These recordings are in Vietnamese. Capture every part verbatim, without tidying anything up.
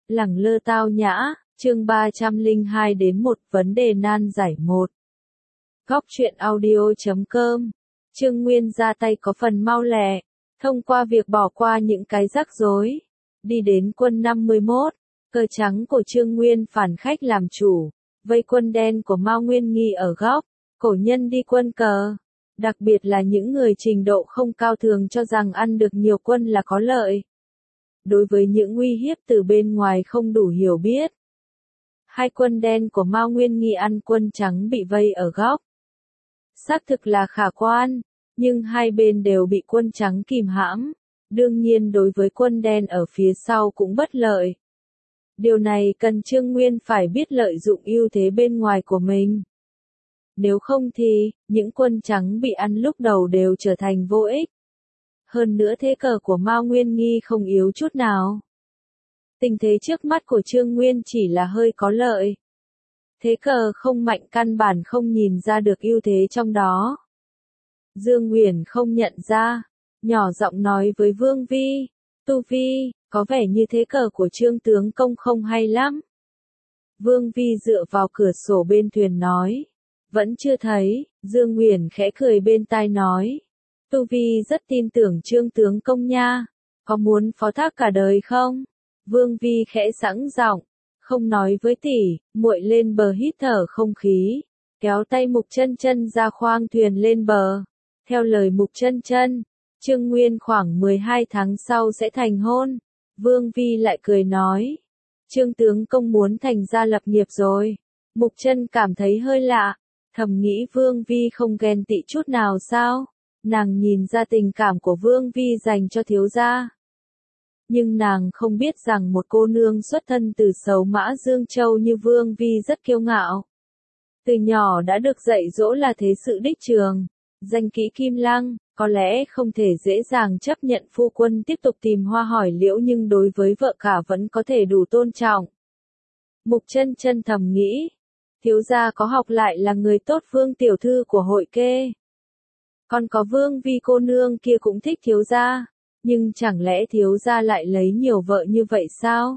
Lẳng lơ tao nhã, chương ba trăm lẻ hai đến một vấn đề nan giải một. Góc truyện audio chấm com. Trương Nguyên ra tay có phần mau lẹ, thông qua việc bỏ qua những cái rắc rối, đi đến quân năm mươi mốt, cờ trắng của Trương Nguyên phản khách làm chủ, vây quân đen của Mao Nguyên Nghi ở góc, cổ nhân đi quân cờ. Đặc biệt là những người trình độ không cao thường cho rằng ăn được nhiều quân là có lợi. Đối với những uy hiếp từ bên ngoài không đủ hiểu biết, hai quân đen của Mao Nguyên Nghi ăn quân trắng bị vây ở góc. Xác thực là khả quan, nhưng hai bên đều bị quân trắng kìm hãm, đương nhiên đối với quân đen ở phía sau cũng bất lợi. Điều này cần Trương Nguyên phải biết lợi dụng ưu thế bên ngoài của mình. Nếu không thì, những quân trắng bị ăn lúc đầu đều trở thành vô ích. Hơn nữa thế cờ của Mao Nguyên Nghi không yếu chút nào. Tình thế trước mắt của Trương Nguyên chỉ là hơi có lợi. Thế cờ không mạnh căn bản không nhìn ra được ưu thế trong đó. Dương Uyển không nhận ra, nhỏ giọng nói với Vương Vi, Tu Vi, có vẻ như thế cờ của Trương tướng công không hay lắm. Vương Vi dựa vào cửa sổ bên thuyền nói, vẫn chưa thấy. Dương Uyển khẽ cười bên tai nói, Tu Vi rất tin tưởng Trương tướng công nha, có muốn phó thác cả đời không? Vương Vi khẽ sẵn giọng, không nói với tỷ, muội lên bờ hít thở không khí, kéo tay Mục Chân Chân ra khoang thuyền lên bờ. Theo lời Mục Chân Chân, Trương Nguyên khoảng mười hai tháng sau sẽ thành hôn. Vương Vi lại cười nói, Trương tướng công muốn thành gia lập nghiệp rồi. Mục Chân cảm thấy hơi lạ, thầm nghĩ Vương Vi không ghen tị chút nào sao? Nàng nhìn ra tình cảm của Vương Vi dành cho thiếu gia. Nhưng nàng không biết rằng một cô nương xuất thân từ Sấu Mã Dương Châu như Vương Vi rất kiêu ngạo. Từ nhỏ đã được dạy dỗ là thế sự đích trường, danh kỹ Kim Lăng, có lẽ không thể dễ dàng chấp nhận phu quân tiếp tục tìm hoa hỏi liễu nhưng đối với vợ cả vẫn có thể đủ tôn trọng. Mục Chân Chân thầm nghĩ, thiếu gia có học lại là người tốt. Vương tiểu thư của hội kê. Còn có Vương Vi cô nương kia cũng thích thiếu gia, nhưng chẳng lẽ thiếu gia lại lấy nhiều vợ như vậy sao?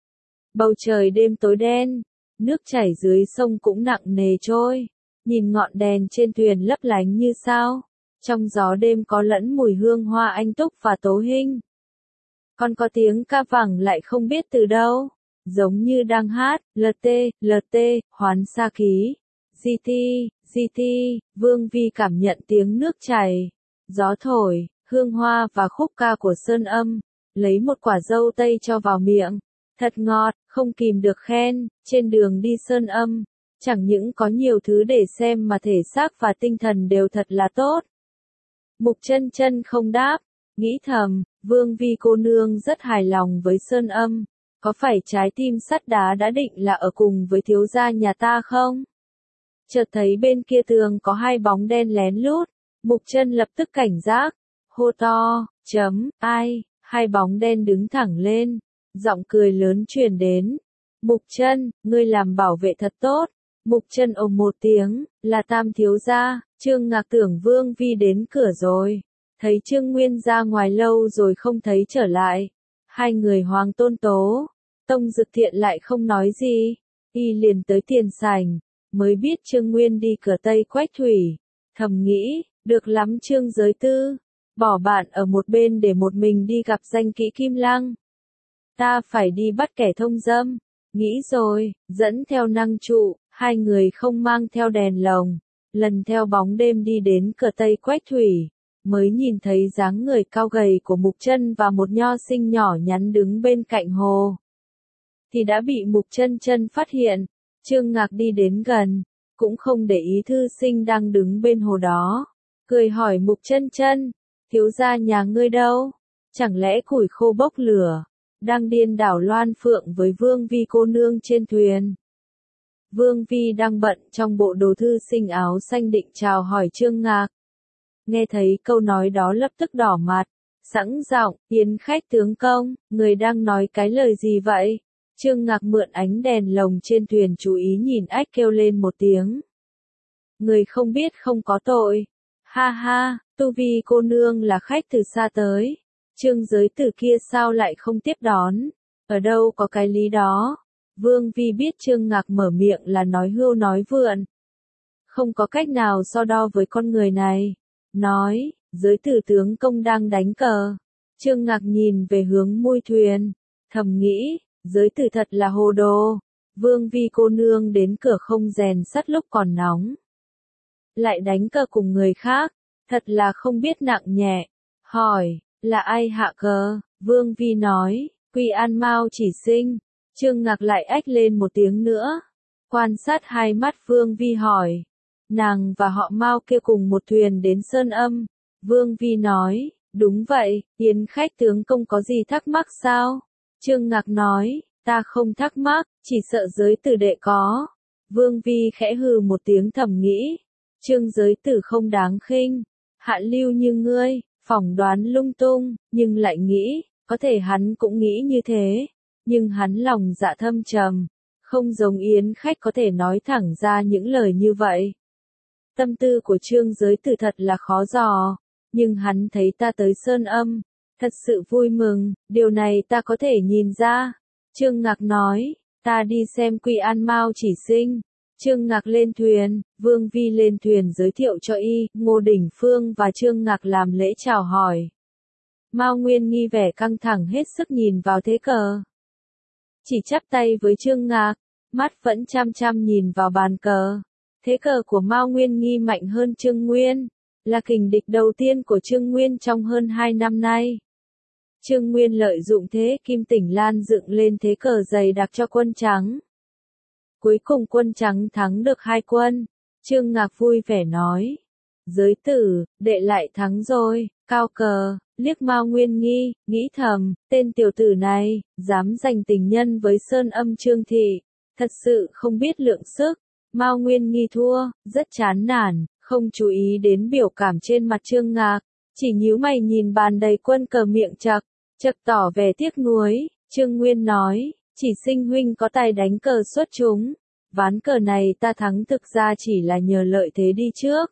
Bầu trời đêm tối đen, nước chảy dưới sông cũng nặng nề trôi, nhìn ngọn đèn trên thuyền lấp lánh như sao, trong gió đêm có lẫn mùi hương hoa anh túc và tố hinh. Còn có tiếng ca vẳng lại không biết từ đâu, giống như đang hát, lờ tê, lờ tê, hoán sa khí, di ti, di ti. Vương Vi cảm nhận tiếng nước chảy, gió thổi, hương hoa và khúc ca của Sơn Âm, lấy một quả dâu tây cho vào miệng, thật ngọt, không kìm được khen. Trên đường đi Sơn Âm, chẳng những có nhiều thứ để xem mà thể xác và tinh thần đều thật là tốt. Mục Chân Chân không đáp, nghĩ thầm, Vương Vi cô nương rất hài lòng với Sơn Âm, có phải trái tim sắt đá đã định là ở cùng với thiếu gia nhà ta không? Chợt thấy bên kia tường có hai bóng đen lén lút, Mục Chân lập tức cảnh giác, hô to, chấm, ai? Hai bóng đen đứng thẳng lên, giọng cười lớn truyền đến, Mục Chân, ngươi làm bảo vệ thật tốt. Mục Chân ồ một tiếng, là Tam thiếu gia. Trương Ngạc tưởng Vương Vi đến cửa rồi, thấy Trương Nguyên ra ngoài lâu rồi không thấy trở lại. Hai người Hoàng Tôn Tố, Tông Dực Thiện lại không nói gì, y liền tới tiền sảnh, mới biết Trương Nguyên đi cửa Tây Quách Thủy, thầm nghĩ, được lắm Trương Giới Tư, bỏ bạn ở một bên để một mình đi gặp danh kỹ Kim Lăng. Ta phải đi bắt kẻ thông dâm, nghĩ rồi, dẫn theo năng trụ, hai người không mang theo đèn lồng, lần theo bóng đêm đi đến cửa Tây Quách Thủy, mới nhìn thấy dáng người cao gầy của Mục Chân và một nho sinh nhỏ nhắn đứng bên cạnh hồ. Thì đã bị Mục Chân Chân phát hiện. Trương Ngạc đi đến gần, cũng không để ý thư sinh đang đứng bên hồ đó, cười hỏi Mục Chân Chân, thiếu gia nhà ngươi đâu? Chẳng lẽ củi khô bốc lửa, đang điên đảo Loan Phượng với Vương Vi cô nương trên thuyền? Vương Vi đang bận trong bộ đồ thư sinh áo xanh định chào hỏi Trương Ngạc. Nghe thấy câu nói đó lập tức đỏ mặt, sẵn giọng, yến khách tướng công, người đang nói cái lời gì vậy? Trương Ngạc mượn ánh đèn lồng trên thuyền chú ý nhìn ách kêu lên một tiếng. Người không biết không có tội. Ha ha, Tu Vi cô nương là khách từ xa tới. Trương Giới Tử kia sao lại không tiếp đón? Ở đâu có cái lý đó. Vương Vi biết Trương Ngạc mở miệng là nói hưu nói vượn. Không có cách nào so đo với con người này. Nói, giới tử tướng công đang đánh cờ. Trương Ngạc nhìn về hướng mui thuyền. Thầm nghĩ, giới tử thật là hồ đồ. Vương Vi cô nương đến cửa không rèn sắt lúc còn nóng. Lại đánh cờ cùng người khác. Thật là không biết nặng nhẹ. Hỏi, là ai hạ cờ? Vương Vi nói, Quy An Mao chỉ sinh. Trương Ngạc lại ách lên một tiếng nữa. Quan sát hai mắt Vương Vi hỏi. Nàng và họ Mao kia cùng một thuyền đến Sơn Âm. Vương Vi nói, đúng vậy, Yến khách tướng công có gì thắc mắc sao? Trương Ngạc nói, ta không thắc mắc, chỉ sợ giới tử đệ có. Vương Vi khẽ hừ một tiếng thầm nghĩ. Trương giới tử không đáng khinh. Hạ lưu như ngươi, phỏng đoán lung tung, nhưng lại nghĩ, có thể hắn cũng nghĩ như thế. Nhưng hắn lòng dạ thâm trầm, không giống Yến khách có thể nói thẳng ra những lời như vậy. Tâm tư của Trương giới tử thật là khó dò, nhưng hắn thấy ta tới Sơn Âm, thật sự vui mừng, điều này ta có thể nhìn ra. Trương Ngạc nói, ta đi xem Quy An Mao chỉ sinh. Trương Ngạc lên thuyền, Vương Vi lên thuyền giới thiệu cho y, Ngô Đỉnh Phương và Trương Ngạc làm lễ chào hỏi. Mao Nguyên Nghi vẻ căng thẳng hết sức nhìn vào thế cờ. Chỉ chắp tay với Trương Ngạc, mắt vẫn chăm chăm nhìn vào bàn cờ. Thế cờ của Mao Nguyên Nghi mạnh hơn Trương Nguyên, là kình địch đầu tiên của Trương Nguyên trong hơn hai năm nay. Trương Nguyên lợi dụng thế Kim Tỉnh Lan dựng lên thế cờ dày đặc cho quân trắng. Cuối cùng quân trắng thắng được hai quân. Trương Ngạc vui vẻ nói. Giới tử, đệ lại thắng rồi, cao cờ, liếc Mao Nguyên Nghi, nghĩ thầm, tên tiểu tử này, dám giành tình nhân với Sơn Âm Trương Thị, thật sự không biết lượng sức. Mao Nguyên Nghi thua, rất chán nản, không chú ý đến biểu cảm trên mặt Trương Ngạc, chỉ nhíu mày nhìn bàn đầy quân cờ miệng chặc, chặc tỏ vẻ tiếc nuối. Trương Nguyên nói, chỉ sinh huynh có tài đánh cờ xuất chúng, ván cờ này ta thắng thực ra chỉ là nhờ lợi thế đi trước.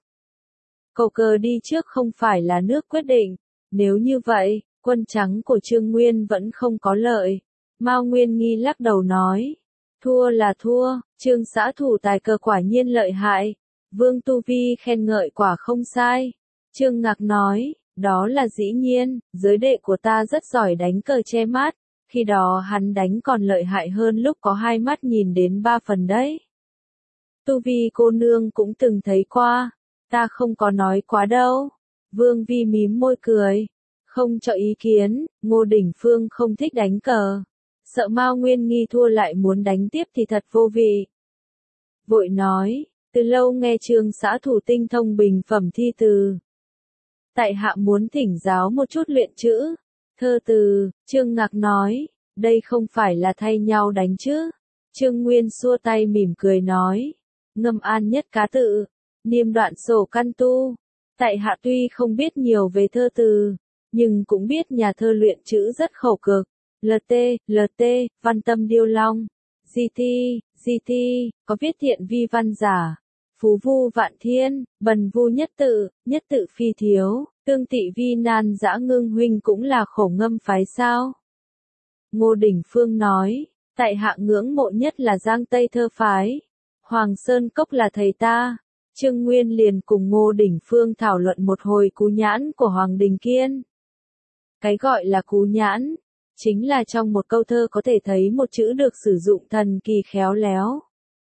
Cầu cờ đi trước không phải là nước quyết định, nếu như vậy, quân trắng của Trương Nguyên vẫn không có lợi. Mao Nguyên Nghi lắc đầu nói, thua là thua, Trương xã thủ tài cờ quả nhiên lợi hại. Vương Tu Vi khen ngợi quả không sai. Trương Ngạc nói, đó là dĩ nhiên, giới đệ của ta rất giỏi đánh cờ che mắt, khi đó hắn đánh còn lợi hại hơn lúc có hai mắt nhìn đến ba phần đấy. Tu Vi cô nương cũng từng thấy qua, ta không có nói quá đâu. Vương Vi mím môi cười, không cho ý kiến. Ngô Đỉnh Phương không thích đánh cờ, sợ Mao Nguyên Nghi thua lại muốn đánh tiếp thì thật vô vị. Vội nói, từ lâu nghe Trương xã thủ tinh thông bình phẩm thi từ. Tại hạ muốn thỉnh giáo một chút luyện chữ, thơ từ. Trương Ngạc nói, đây không phải là thay nhau đánh chứ. Trương Nguyên xua tay mỉm cười nói, ngâm an nhất cá tự, niêm đoạn sổ căn tu. Tại hạ tuy không biết nhiều về thơ từ, nhưng cũng biết nhà thơ luyện chữ rất khẩu cực. lờ tê, lờ tê, văn tâm điêu long. giê tê, giê tê, có viết thiện vi văn giả. Phú vu vạn thiên, bần vu nhất tự, nhất tự phi thiếu. Tương tị vi nan dã ngưng huynh cũng là khổ ngâm phái sao? Ngô Đỉnh Phương nói, tại hạ ngưỡng mộ nhất là Giang Tây thơ phái. Hoàng Sơn Cốc là thầy ta. Trương Nguyên liền cùng Ngô Đỉnh Phương thảo luận một hồi cú nhãn của Hoàng Đình Kiên. Cái gọi là cú nhãn, chính là trong một câu thơ có thể thấy một chữ được sử dụng thần kỳ khéo léo.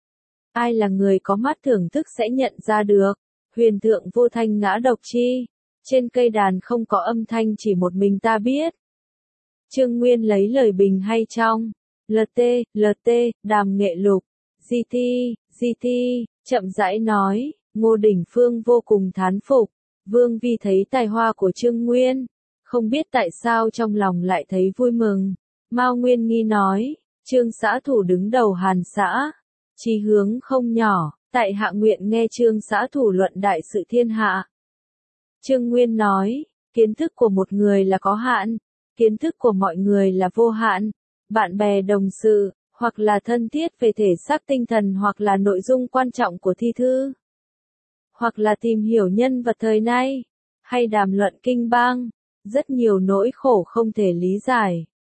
Ai là người có mắt thưởng thức sẽ nhận ra được. Huyền thượng vô thanh ngã độc chi. Trên cây đàn không có âm thanh chỉ một mình ta biết. Trương Nguyên lấy lời bình hay trong. lờ tê, lờ tê, đàm nghệ lục. giê tê, giê tê, chậm rãi nói. Ngô Đỉnh Phương vô cùng thán phục. Vương Vi thấy tài hoa của Trương Nguyên, không biết tại sao trong lòng lại thấy vui mừng. Mao Nguyên Nghi nói, Trương xã thủ đứng đầu Hàn xã, chí hướng không nhỏ, tại hạ nguyện nghe Trương xã thủ luận đại sự thiên hạ. Trương Nguyên nói, kiến thức của một người là có hạn, kiến thức của mọi người là vô hạn. Bạn bè đồng sự, hoặc là thân thiết về thể xác tinh thần hoặc là nội dung quan trọng của thi thư, hoặc là tìm hiểu nhân vật thời nay, hay đàm luận kinh bang, rất nhiều nỗi khổ không thể lý giải.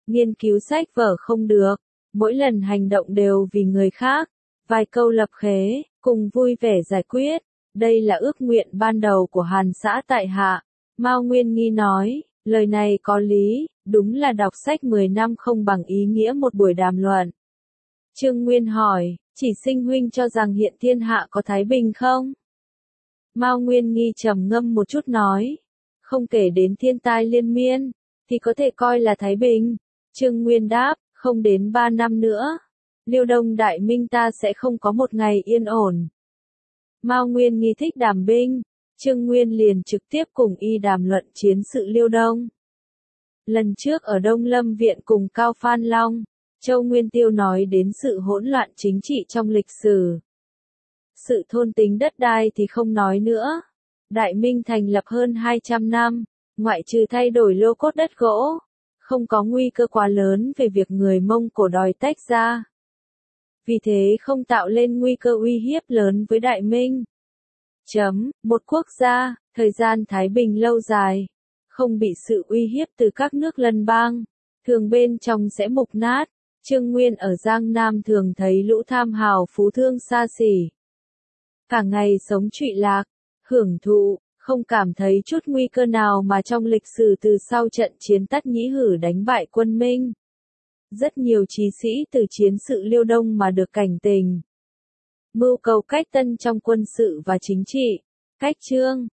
nghiên cứu sách vở không được, mỗi lần hành động đều vì người khác, vài câu lập khế, cùng vui vẻ giải quyết, đây là ước nguyện ban đầu của Hàn xã tại hạ. Mao Nguyên Nghi nói, lời này có lý, đúng là đọc sách mười năm không bằng ý nghĩa một buổi đàm luận. Trương Nguyên hỏi, chỉ sinh huynh cho rằng hiện thiên hạ có thái bình không? Mao Nguyên Nghi trầm ngâm một chút nói, không kể đến thiên tai liên miên, thì có thể coi là thái bình. Trương Nguyên đáp, không đến ba năm nữa, Liêu Đông Đại Minh ta sẽ không có một ngày yên ổn. Mao Nguyên Nghi thích đàm binh, Trương Nguyên liền trực tiếp cùng y đàm luận chiến sự Liêu Đông. Lần trước ở Đông Lâm Viện cùng Cao Phan Long, Châu Nguyên Tiêu nói đến sự hỗn loạn chính trị trong lịch sử. Sự thôn tính đất đai thì không nói nữa. Đại Minh thành lập hơn hai trăm năm, ngoại trừ thay đổi lô cốt đất gỗ, không có nguy cơ quá lớn về việc người Mông Cổ đòi tách ra. Vì thế không tạo lên nguy cơ uy hiếp lớn với Đại Minh. Chấm, một quốc gia, thời gian thái bình lâu dài, không bị sự uy hiếp từ các nước lân bang, thường bên trong sẽ mục nát. Trương Nguyên ở Giang Nam thường thấy lũ tham hào phú thương xa xỉ. Cả ngày sống trụy lạc, hưởng thụ, không cảm thấy chút nguy cơ nào mà trong lịch sử từ sau trận chiến Tắt Nhĩ Hử đánh bại quân Minh. Rất nhiều chí sĩ từ chiến sự Liêu Đông mà được cảnh tình. Mưu cầu cách tân trong quân sự và chính trị. Cách chương